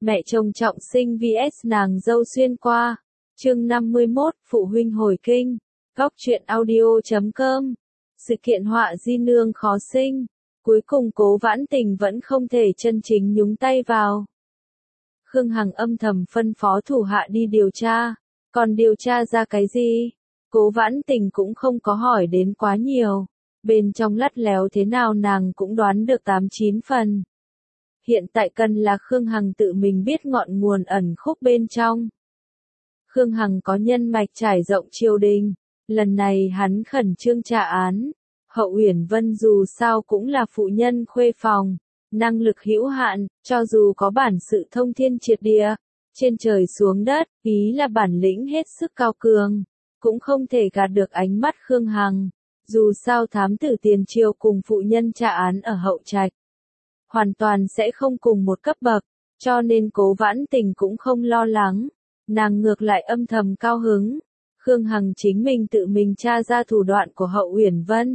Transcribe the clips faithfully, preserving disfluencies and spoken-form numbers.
Mẹ chồng trọng sinh vs nàng dâu xuyên qua. Chương năm mươi mốt, phụ huynh hồi kinh. Góc truyện audio chấm com. Sự kiện họa di nương khó sinh. Cuối cùng Cố Vãn Tình vẫn không thể chân chính nhúng tay vào. Khương Hằng âm thầm phân phó thủ hạ đi điều tra. Còn điều tra ra cái gì? Cố Vãn Tình cũng không có hỏi đến quá nhiều. Bên trong lắt léo thế nào nàng cũng đoán được tám chín phần. Hiện tại cần là Khương Hằng tự mình biết ngọn nguồn ẩn khúc bên trong. Khương Hằng có nhân mạch trải rộng triều đình. Lần này hắn khẩn trương trả án. Hậu Uyển Vân dù sao cũng là phụ nhân khuê phòng. Năng lực hữu hạn, cho dù có bản sự thông thiên triệt địa. Trên trời xuống đất, ý là bản lĩnh hết sức cao cường. Cũng không thể gạt được ánh mắt Khương Hằng. Dù sao thám tử tiền triều cùng phụ nhân trả án ở Hậu Trạch. Hoàn toàn sẽ không cùng một cấp bậc, cho nên Cố Vãn Tình cũng không lo lắng. Nàng ngược lại âm thầm cao hứng. Khương Hằng chính mình tự mình tra ra thủ đoạn của Hậu Uyển Vân.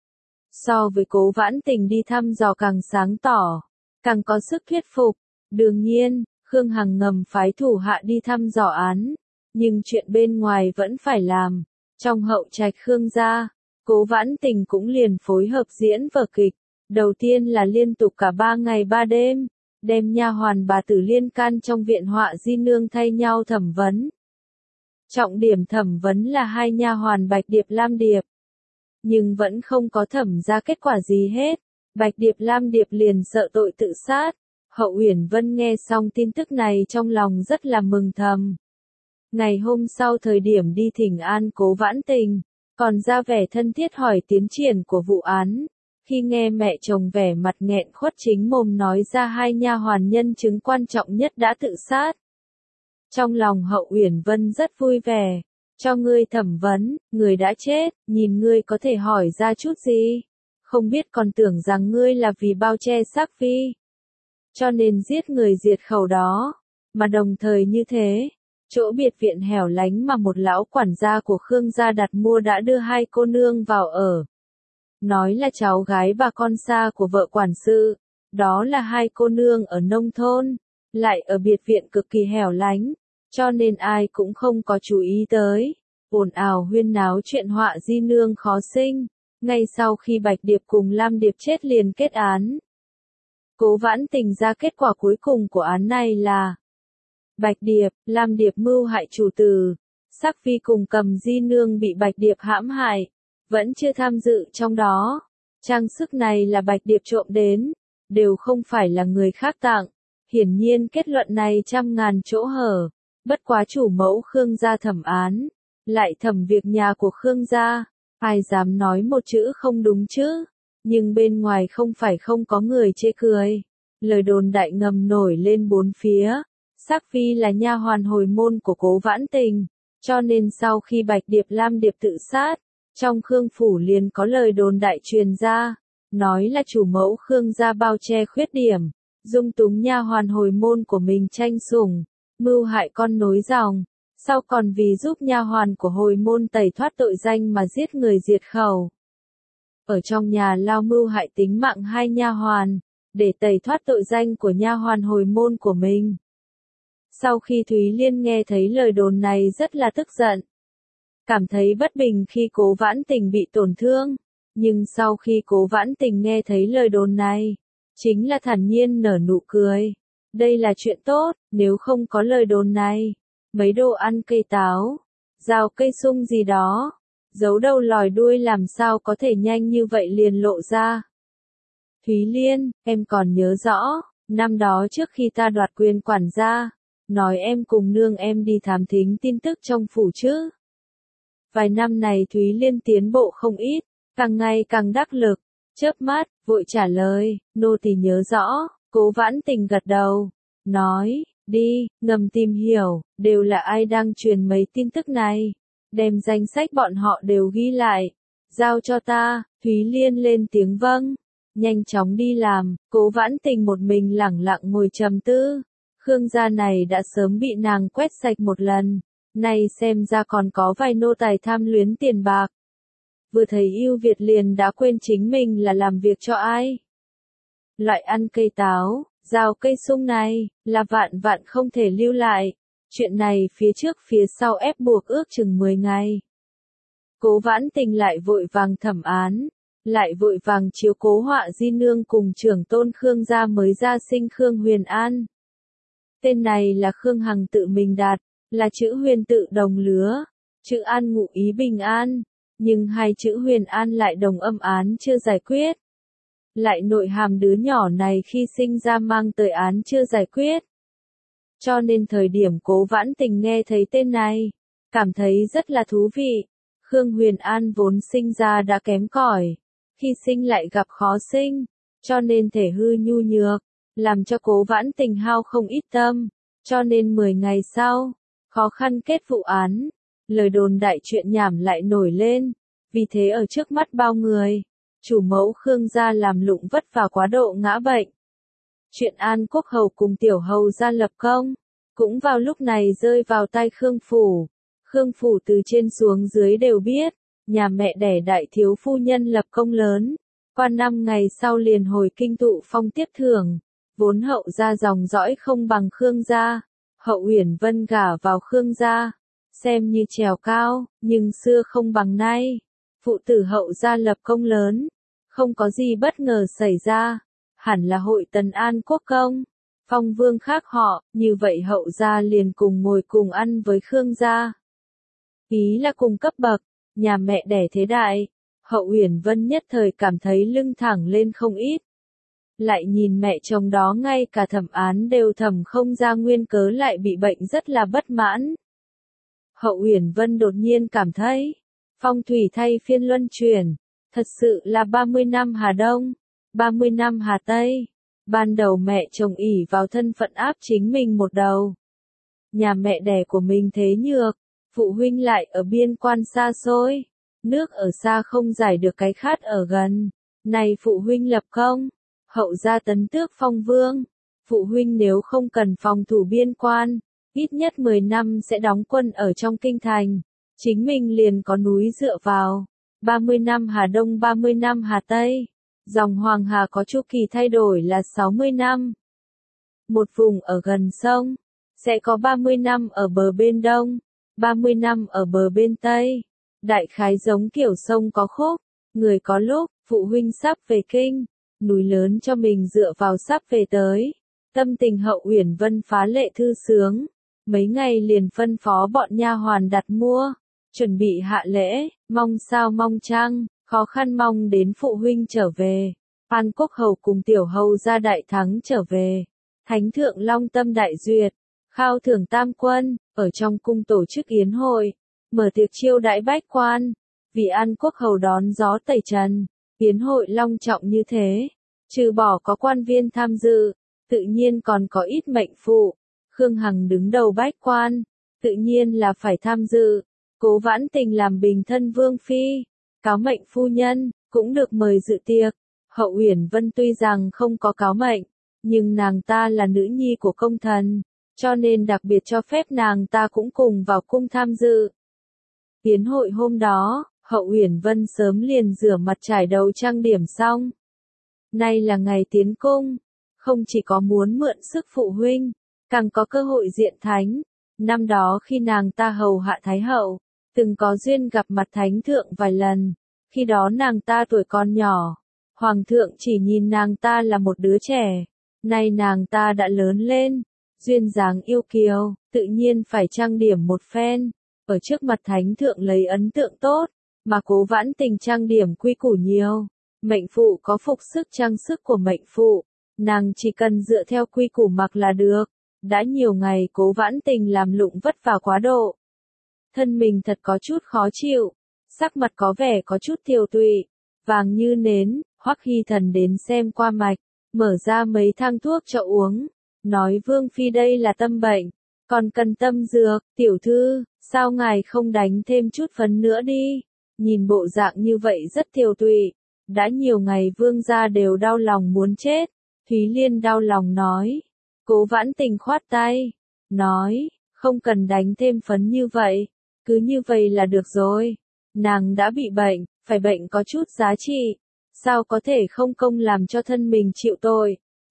So với Cố Vãn Tình đi thăm dò càng sáng tỏ, càng có sức thuyết phục. Đương nhiên, Khương Hằng ngầm phái thủ hạ đi thăm dò án, nhưng chuyện bên ngoài vẫn phải làm. Trong Hậu Trạch Khương gia, Cố Vãn Tình cũng liền phối hợp diễn vở kịch. Đầu tiên là liên tục cả ba ngày ba đêm, đem nha hoàn bà tử liên can trong viện họa di nương thay nhau thẩm vấn. Trọng điểm thẩm vấn là hai nha hoàn Bạch Điệp Lam Điệp. Nhưng vẫn không có thẩm ra kết quả gì hết. Bạch Điệp Lam Điệp liền sợ tội tự sát. Hậu Uyển Vân nghe xong tin tức này trong lòng rất là mừng thầm. Ngày hôm sau thời điểm đi thỉnh an Cố Vãn Tình, còn ra vẻ thân thiết hỏi tiến triển của vụ án. Khi nghe mẹ chồng vẻ mặt nghẹn khuất chính mồm nói ra hai nha hoàn nhân chứng quan trọng nhất đã tự sát. Trong lòng Hậu Uyển Vân rất vui vẻ. Cho ngươi thẩm vấn, người đã chết, nhìn ngươi có thể hỏi ra chút gì. Không biết còn tưởng rằng ngươi là vì bao che xác phi. Cho nên giết người diệt khẩu đó. Mà đồng thời như thế, chỗ biệt viện hẻo lánh mà một lão quản gia của Khương gia đặt mua đã đưa hai cô nương vào ở. Nói là cháu gái và con xa của vợ quản sự. Đó là hai cô nương ở nông thôn, lại ở biệt viện cực kỳ hẻo lánh, cho nên ai cũng không có chú ý tới. Ồn ào huyên náo chuyện họa di nương khó sinh. Ngay sau khi Bạch Điệp cùng Lam Điệp chết liền kết án. Cố Vãn Tình ra kết quả cuối cùng của án này là Bạch Điệp, Lam Điệp mưu hại chủ tử. Sắc phi cùng Cầm di nương bị Bạch Điệp hãm hại. Vẫn chưa tham dự trong đó. Trang sức này là Bạch Điệp trộm đến, đều không phải là người khác tặng. Hiển nhiên kết luận này trăm ngàn chỗ hở. Bất quá chủ mẫu Khương gia thẩm án, lại thẩm việc nhà của Khương gia. Ai dám nói một chữ không đúng chứ? Nhưng bên ngoài không phải không có người chê cười. Lời đồn đại ngầm nổi lên bốn phía. Sắc phi là nha hoàn hồi môn của Cố Vãn Tình, cho nên sau khi Bạch Điệp Lam Điệp tự sát, trong Khương phủ liền có lời đồn đại truyền ra, nói là chủ mẫu Khương gia bao che khuyết điểm, dung túng nha hoàn hồi môn của mình tranh sủng, mưu hại con nối dòng, sau còn vì giúp nha hoàn của hồi môn tẩy thoát tội danh mà giết người diệt khẩu. Ở trong nhà lao mưu hại tính mạng hai nha hoàn, để tẩy thoát tội danh của nha hoàn hồi môn của mình. Sau khi Thúy Liên nghe thấy lời đồn này rất là tức giận. Cảm thấy bất bình khi Cố Vãn Tình bị tổn thương, nhưng sau khi Cố Vãn Tình nghe thấy lời đồn này, chính là thản nhiên nở nụ cười. Đây là chuyện tốt, nếu không có lời đồn này, mấy đồ ăn cây táo, rau cây sung gì đó, giấu đầu lòi đuôi làm sao có thể nhanh như vậy liền lộ ra. Thúy Liên, em còn nhớ rõ, năm đó trước khi ta đoạt quyền quản gia, nói em cùng nương em đi thám thính tin tức trong phủ chứ. Vài năm này Thúy Liên tiến bộ không ít, càng ngày càng đắc lực, chớp mắt, vội trả lời, nô tỳ nhớ rõ. Cố Vãn Tình gật đầu, nói, đi, ngầm tìm hiểu, đều là ai đang truyền mấy tin tức này, đem danh sách bọn họ đều ghi lại, giao cho ta. Thúy Liên lên tiếng vâng, nhanh chóng đi làm. Cố Vãn Tình một mình lẳng lặng ngồi trầm tư. Khương gia này đã sớm bị nàng quét sạch một lần. Này xem ra còn có vài nô tài tham luyến tiền bạc. Vừa thấy ưu việt liền đã quên chính mình là làm việc cho ai. Loại ăn cây táo, Rào cây sung này, là vạn vạn không thể lưu lại. Chuyện này phía trước phía sau ép buộc ước chừng mười ngày. Cố Vãn Tình lại vội vàng thẩm án, lại vội vàng chiếu cố Họa Di Nương cùng trưởng tôn Khương gia mới ra sinh Khương Huyền An. Tên này là Khương Hằng tự mình đặt, là chữ Huyền tự đồng lứa, chữ An ngụ ý bình an, nhưng hai chữ Huyền An lại đồng âm án chưa giải quyết. Lại nội hàm đứa nhỏ này khi sinh ra mang tới án chưa giải quyết. Cho nên thời điểm Cố Vãn Tình nghe thấy tên này, cảm thấy rất là thú vị. Khương Huyền An vốn sinh ra đã kém cỏi, khi sinh lại gặp khó sinh, cho nên thể hư nhu nhược, làm cho Cố Vãn Tình hao không ít tâm, cho nên mười ngày sau, khó khăn kết vụ án, lời đồn đại chuyện nhảm lại nổi lên, vì thế ở trước mắt bao người, chủ mẫu Khương gia làm lụng vất vả quá độ ngã bệnh. Chuyện An Quốc Hầu cùng Tiểu Hầu gia lập công, cũng vào lúc này rơi vào tay Khương Phủ. Khương Phủ từ trên xuống dưới đều biết, nhà mẹ đẻ đại thiếu phu nhân lập công lớn, qua năm ngày sau liền hồi kinh tụ phong tiếp thưởng, vốn hậu gia dòng dõi không bằng Khương gia, hậu Uyển Vân gả vào Khương gia, xem như trèo cao, nhưng xưa không bằng nay, phụ tử hậu gia lập công lớn, không có gì bất ngờ xảy ra, hẳn là hội tần an quốc công, phong vương khác họ, như vậy hậu gia liền cùng ngồi cùng ăn với Khương gia. Ý là cùng cấp bậc, nhà mẹ đẻ thế đại, hậu Uyển Vân nhất thời cảm thấy lưng thẳng lên không ít. Lại nhìn mẹ chồng đó ngay cả thẩm án đều thẩm không ra nguyên cớ lại bị bệnh rất là bất mãn. Hậu Uyển Vân đột nhiên cảm thấy, phong thủy thay phiên luân chuyển, thật sự là ba mươi năm Hà Đông, ba mươi năm Hà Tây. Ban đầu mẹ chồng ỷ vào thân phận áp chính mình một đầu. Nhà mẹ đẻ của mình thế nhược, phụ huynh lại ở biên quan xa xôi, nước ở xa không giải được cái khát ở gần. Này phụ huynh lập công, hậu gia tấn tước phong vương, phụ huynh nếu không cần phòng thủ biên quan, ít nhất mười năm sẽ đóng quân ở trong kinh thành, chính mình liền có núi dựa vào. ba mươi năm Hà Đông, ba mươi năm Hà Tây, dòng Hoàng Hà có chu kỳ thay đổi là sáu mươi năm. Một vùng ở gần sông, sẽ có ba mươi năm ở bờ bên đông, ba mươi năm ở bờ bên tây. Đại khái giống kiểu sông có khúc, người có lúc, phụ huynh sắp về kinh, núi lớn cho mình dựa vào sắp về tới. Tâm tình hậu Uyển Vân phá lệ thư sướng, mấy ngày liền phân phó bọn nha hoàn đặt mua, chuẩn bị hạ lễ, mong sao mong chăng, khó khăn mong đến phụ huynh trở về. An Quốc Hầu cùng Tiểu Hầu gia đại thắng trở về, Thánh thượng Long Tâm đại duyệt, khao thưởng tam quân, ở trong cung tổ chức yến hội, mở tiệc chiêu đãi bách quan, vì An Quốc Hầu đón gió tẩy trần, yến hội long trọng như thế, trừ bỏ có quan viên tham dự, tự nhiên còn có ít mệnh phụ. Khương Hằng đứng đầu bách quan, tự nhiên là phải tham dự. Cố Vãn Tình làm bình thân vương phi, cáo mệnh phu nhân, cũng được mời dự tiệc. Hậu Uyển Vân tuy rằng không có cáo mệnh, nhưng nàng ta là nữ nhi của công thần, cho nên đặc biệt cho phép nàng ta cũng cùng vào cung tham dự. Yến hội hôm đó, Hậu Uyển Vân sớm liền rửa mặt trải đầu trang điểm xong. Nay là ngày tiến cung, không chỉ có muốn mượn sức phụ huynh, càng có cơ hội diện thánh. Năm đó khi nàng ta hầu hạ Thái Hậu, từng có duyên gặp mặt Thánh thượng vài lần, khi đó nàng ta tuổi còn nhỏ, Hoàng thượng chỉ nhìn nàng ta là một đứa trẻ, nay nàng ta đã lớn lên, duyên dáng yêu kiều, tự nhiên phải trang điểm một phen, ở trước mặt Thánh thượng lấy ấn tượng tốt, mà Cố Vãn Tình trang điểm quy củ nhiều, mệnh phụ có phục sức trang sức của mệnh phụ, nàng chỉ cần dựa theo quy củ mặc là được. Đã nhiều ngày Cố Vãn Tình làm lụng vất vả quá độ, thân mình thật có chút khó chịu, sắc mặt có vẻ có chút tiều tụy, vàng như nến. Hoắc Hy Thần đến xem qua mạch, mở ra mấy thang thuốc cho uống, nói Vương phi đây là tâm bệnh, còn cần tâm dược. Tiểu thư, sao ngài không đánh thêm chút phấn nữa đi? Nhìn bộ dạng như vậy rất tiều tụy, đã nhiều ngày vương gia đều đau lòng muốn chết. Thúy Liên đau lòng nói. Cố Vãn Tình khoát tay, nói, không cần đánh thêm phấn như vậy, cứ như vậy là được rồi. Nàng đã bị bệnh, phải bệnh có chút giá trị, sao có thể không công làm cho thân mình chịu tội.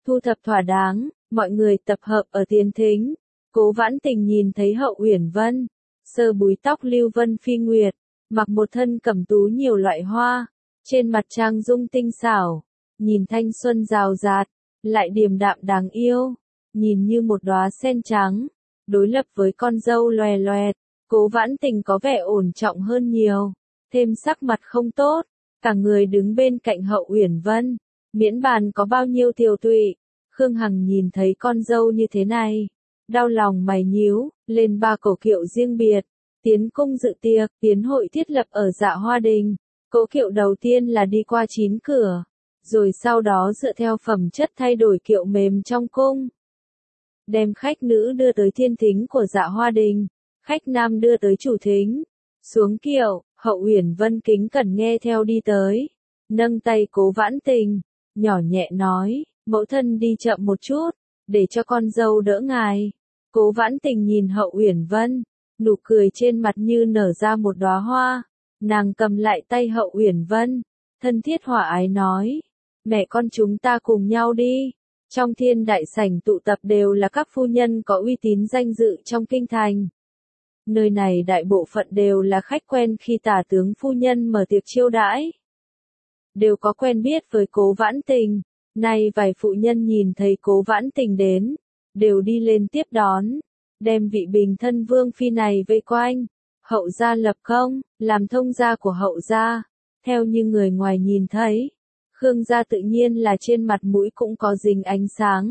Thu thập thỏa đáng, mọi người tập hợp ở tiền thính. Cố Vãn Tình nhìn thấy Hậu Uyển Vân, sơ búi tóc lưu vân phi nguyệt, mặc một thân cẩm tú nhiều loại hoa, trên mặt trang dung tinh xảo, nhìn thanh xuân rào rạt, lại điềm đạm đáng yêu, nhìn như một đóa sen trắng, đối lập với con dâu loè loẹt, Cố Vãn Tình có vẻ ổn trọng hơn nhiều, thêm sắc mặt không tốt, cả người đứng bên cạnh Hậu Uyển Vân, miễn bàn có bao nhiêu tiều tụy, Khương Hằng nhìn thấy con dâu như thế này, đau lòng mày nhíu, lên ba cổ kiệu riêng biệt, tiến cung dự tiệc, tiến hội thiết lập ở Dạ Hoa Đình. Cỗ kiệu đầu tiên là đi qua chín cửa, rồi sau đó dựa theo phẩm chất thay đổi kiệu mềm trong cung. Đem khách nữ đưa tới thiên thính của Dạ Hoa Đình, khách nam đưa tới chủ thính. Xuống kiệu, Hậu Uyển Vân kính cẩn nghe theo đi tới, nâng tay Cố Vãn Tình, nhỏ nhẹ nói, mẫu thân đi chậm một chút, để cho con dâu đỡ ngài. Cố Vãn Tình nhìn Hậu Uyển Vân, nụ cười trên mặt như nở ra một đóa hoa. Nàng cầm lại tay Hậu Uyển Vân, thân thiết hòa ái nói, mẹ con chúng ta cùng nhau đi. Trong thiên đại sảnh tụ tập đều là các phu nhân có uy tín danh dự trong kinh thành. Nơi này đại bộ phận đều là khách quen khi tả tướng phu nhân mở tiệc chiêu đãi. Đều có quen biết với Cố Vãn Tình, nay vài phụ nhân nhìn thấy Cố Vãn Tình đến, đều đi lên tiếp đón, đem vị bình thân vương phi này vây quanh. Hậu gia lập công, làm thông gia của Hậu gia, theo như người ngoài nhìn thấy, Khương gia tự nhiên là trên mặt mũi cũng có dính ánh sáng.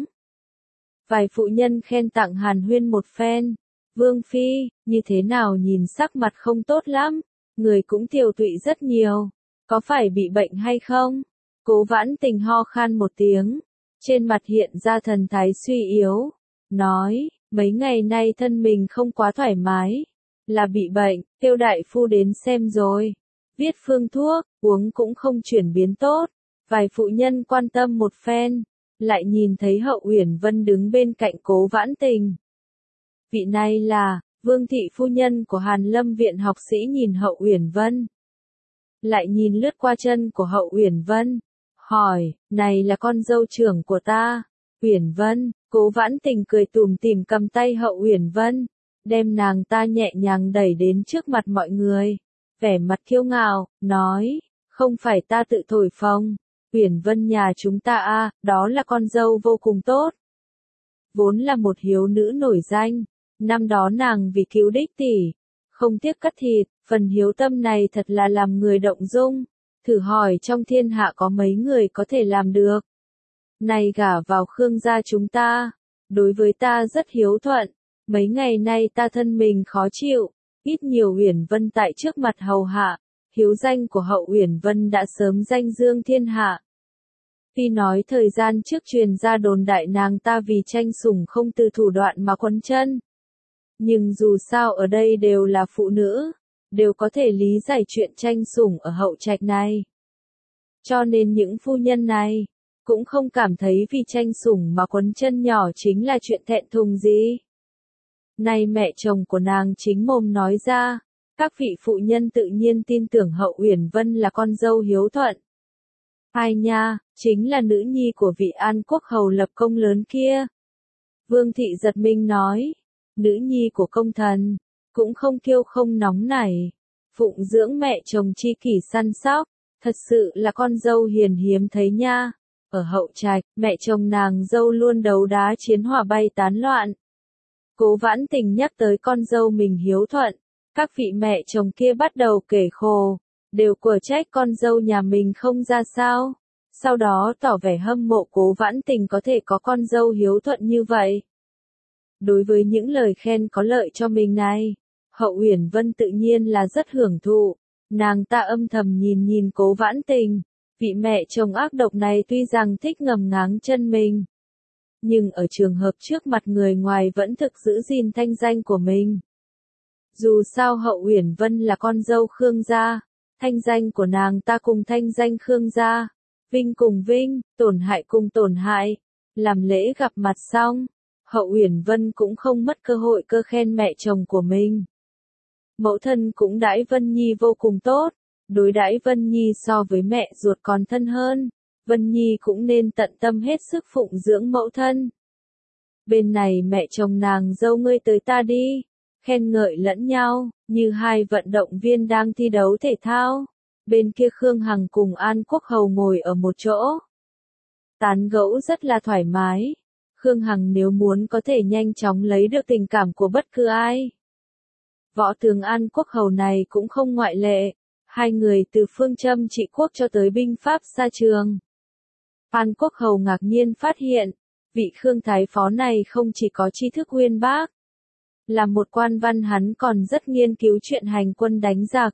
Vài phụ nhân khen tặng hàn huyên một phen, vương phi, như thế nào nhìn sắc mặt không tốt lắm, người cũng tiều tụy rất nhiều, có phải bị bệnh hay không? Cố Vãn Tình ho khan một tiếng, trên mặt hiện ra thần thái suy yếu, nói, mấy ngày nay thân mình không quá thoải mái. Là bị bệnh, kêu đại phu đến xem rồi. Viết phương thuốc, uống cũng không chuyển biến tốt. Vài phụ nhân quan tâm một phen, lại nhìn thấy Hậu Uyển Vân đứng bên cạnh Cố Vãn Tình. Vị này là, Vương thị phu nhân của Hàn Lâm viện học sĩ nhìn Hậu Uyển Vân. Lại nhìn lướt qua chân của Hậu Uyển Vân, hỏi, này là con dâu trưởng của ta. Uyển Vân, Cố Vãn Tình cười tủm tỉm cầm tay Hậu Uyển Vân, đem nàng ta nhẹ nhàng đẩy đến trước mặt mọi người, vẻ mặt kiêu ngạo, nói, không phải ta tự thổi phồng, Uyển Vân nhà chúng ta a, đó là con dâu vô cùng tốt. Vốn là một hiếu nữ nổi danh, năm đó nàng vì cứu đích tỷ, không tiếc cắt thịt, phần hiếu tâm này thật là làm người động dung, thử hỏi trong thiên hạ có mấy người có thể làm được. Này gả vào Khương gia chúng ta, đối với ta rất hiếu thuận. Mấy ngày nay ta thân mình khó chịu, ít nhiều Uyển Vân tại trước mặt hầu hạ, hiếu danh của Hậu Uyển Vân đã sớm danh dương thiên hạ. Phi nói thời gian trước truyền ra đồn đại nàng ta vì tranh sủng không từ thủ đoạn mà quấn chân. Nhưng dù sao ở đây đều là phụ nữ, đều có thể lý giải chuyện tranh sủng ở hậu trạch này. Cho nên những phu nhân này, cũng không cảm thấy vì tranh sủng mà quấn chân nhỏ chính là chuyện thẹn thùng gì. Nay mẹ chồng của nàng chính mồm nói ra, các vị phụ nhân tự nhiên tin tưởng Hậu Uyển Vân là con dâu hiếu thuận. Ai nha, chính là nữ nhi của vị An Quốc hầu lập công lớn kia. Vương thị giật mình nói, nữ nhi của công thần, cũng không kiêu không nóng nảy, phụng dưỡng mẹ chồng chi kỷ săn sóc, thật sự là con dâu hiền hiếm thấy nha. Ở hậu trạch, mẹ chồng nàng dâu luôn đấu đá chiến hỏa bay tán loạn. Cố Vãn Tình nhắc tới con dâu mình hiếu thuận, các vị mẹ chồng kia bắt đầu kể khổ, đều quở trách con dâu nhà mình không ra sao, sau đó tỏ vẻ hâm mộ Cố Vãn Tình có thể có con dâu hiếu thuận như vậy. Đối với những lời khen có lợi cho mình này, Hậu Uyển Vân tự nhiên là rất hưởng thụ, nàng ta âm thầm nhìn nhìn Cố Vãn Tình, vị mẹ chồng ác độc này tuy rằng thích ngầm ngáng chân mình, nhưng ở trường hợp trước mặt người ngoài vẫn thực giữ gìn thanh danh của mình. Dù sao Hậu Uyển Vân là con dâu Khương gia, thanh danh của nàng ta cùng thanh danh Khương gia, vinh cùng vinh, tổn hại cùng tổn hại. Làm lễ gặp mặt xong, Hậu Uyển Vân cũng không mất cơ hội cơ khen mẹ chồng của mình. Mẫu thân cũng đãi Vân Nhi vô cùng tốt, đối đãi Vân Nhi so với mẹ ruột còn thân hơn. Vân Nhi cũng nên tận tâm hết sức phụng dưỡng mẫu thân. Bên này mẹ chồng nàng dâu ngươi tới ta đi, khen ngợi lẫn nhau, như hai vận động viên đang thi đấu thể thao. Bên kia Khương Hằng cùng An Quốc Hầu ngồi ở một chỗ. Tán gẫu rất là thoải mái. Khương Hằng nếu muốn có thể nhanh chóng lấy được tình cảm của bất cứ ai. Võ tướng An Quốc Hầu này cũng không ngoại lệ. Hai người từ phương châm trị quốc cho tới binh pháp xa trường. An Quốc Hầu ngạc nhiên phát hiện, vị Khương Thái Phó này không chỉ có tri thức uyên bác. Là một quan văn hắn còn rất nghiên cứu chuyện hành quân đánh giặc.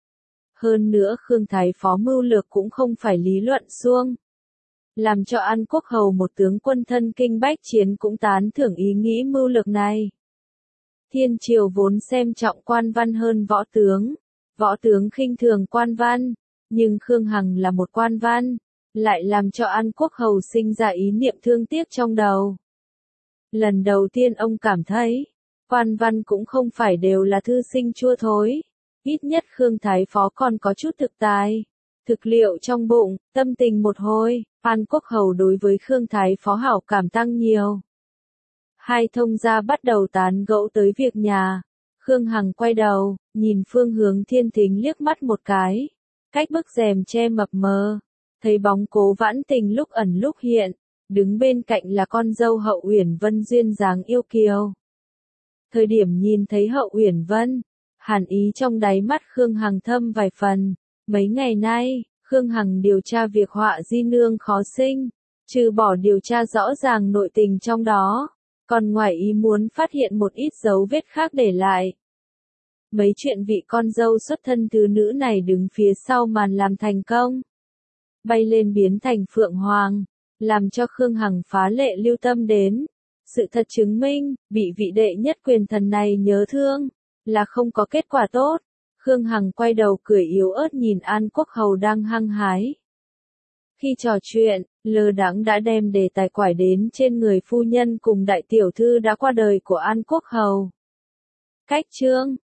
Hơn nữa Khương Thái Phó mưu lược cũng không phải lý luận suông. Làm cho An Quốc Hầu một tướng quân thân kinh bách chiến cũng tán thưởng ý nghĩ mưu lược này. Thiên triều vốn xem trọng quan văn hơn võ tướng. Võ tướng khinh thường quan văn. Nhưng Khương Hằng là một quan văn. Lại làm cho An Quốc Hầu sinh ra ý niệm thương tiếc trong đầu. Lần đầu tiên ông cảm thấy, quan văn cũng không phải đều là thư sinh chua thối. Ít nhất Khương Thái Phó còn có chút thực tài. Thực liệu trong bụng, tâm tình một hồi, An Quốc Hầu đối với Khương Thái Phó hảo cảm tăng nhiều. Hai thông gia bắt đầu tán gẫu tới việc nhà. Khương Hằng quay đầu, nhìn phương hướng Thiên Thính liếc mắt một cái. Cách bức rèm che mập mờ, thấy bóng Cố Vãn Tình lúc ẩn lúc hiện, đứng bên cạnh là con dâu Hậu Uyển Vân duyên dáng yêu kiều. Thời điểm nhìn thấy Hậu Uyển Vân, hàn ý trong đáy mắt Khương Hằng thâm vài phần. Mấy ngày nay, Khương Hằng điều tra việc họa di nương khó sinh, trừ bỏ điều tra rõ ràng nội tình trong đó, còn ngoài ý muốn phát hiện một ít dấu vết khác để lại. Mấy chuyện vị con dâu xuất thân thứ nữ này đứng phía sau màn làm thành công. Bay lên biến thành Phượng Hoàng, làm cho Khương Hằng phá lệ lưu tâm đến. Sự thật chứng minh, bị vị đệ nhất quyền thần này nhớ thương, là không có kết quả tốt. Khương Hằng quay đầu cười yếu ớt nhìn An Quốc Hầu đang hăng hái. Khi trò chuyện, lơ đãng đã đem đề tài quải đến trên người phu nhân cùng đại tiểu thư đã qua đời của An Quốc Hầu. Cách chương,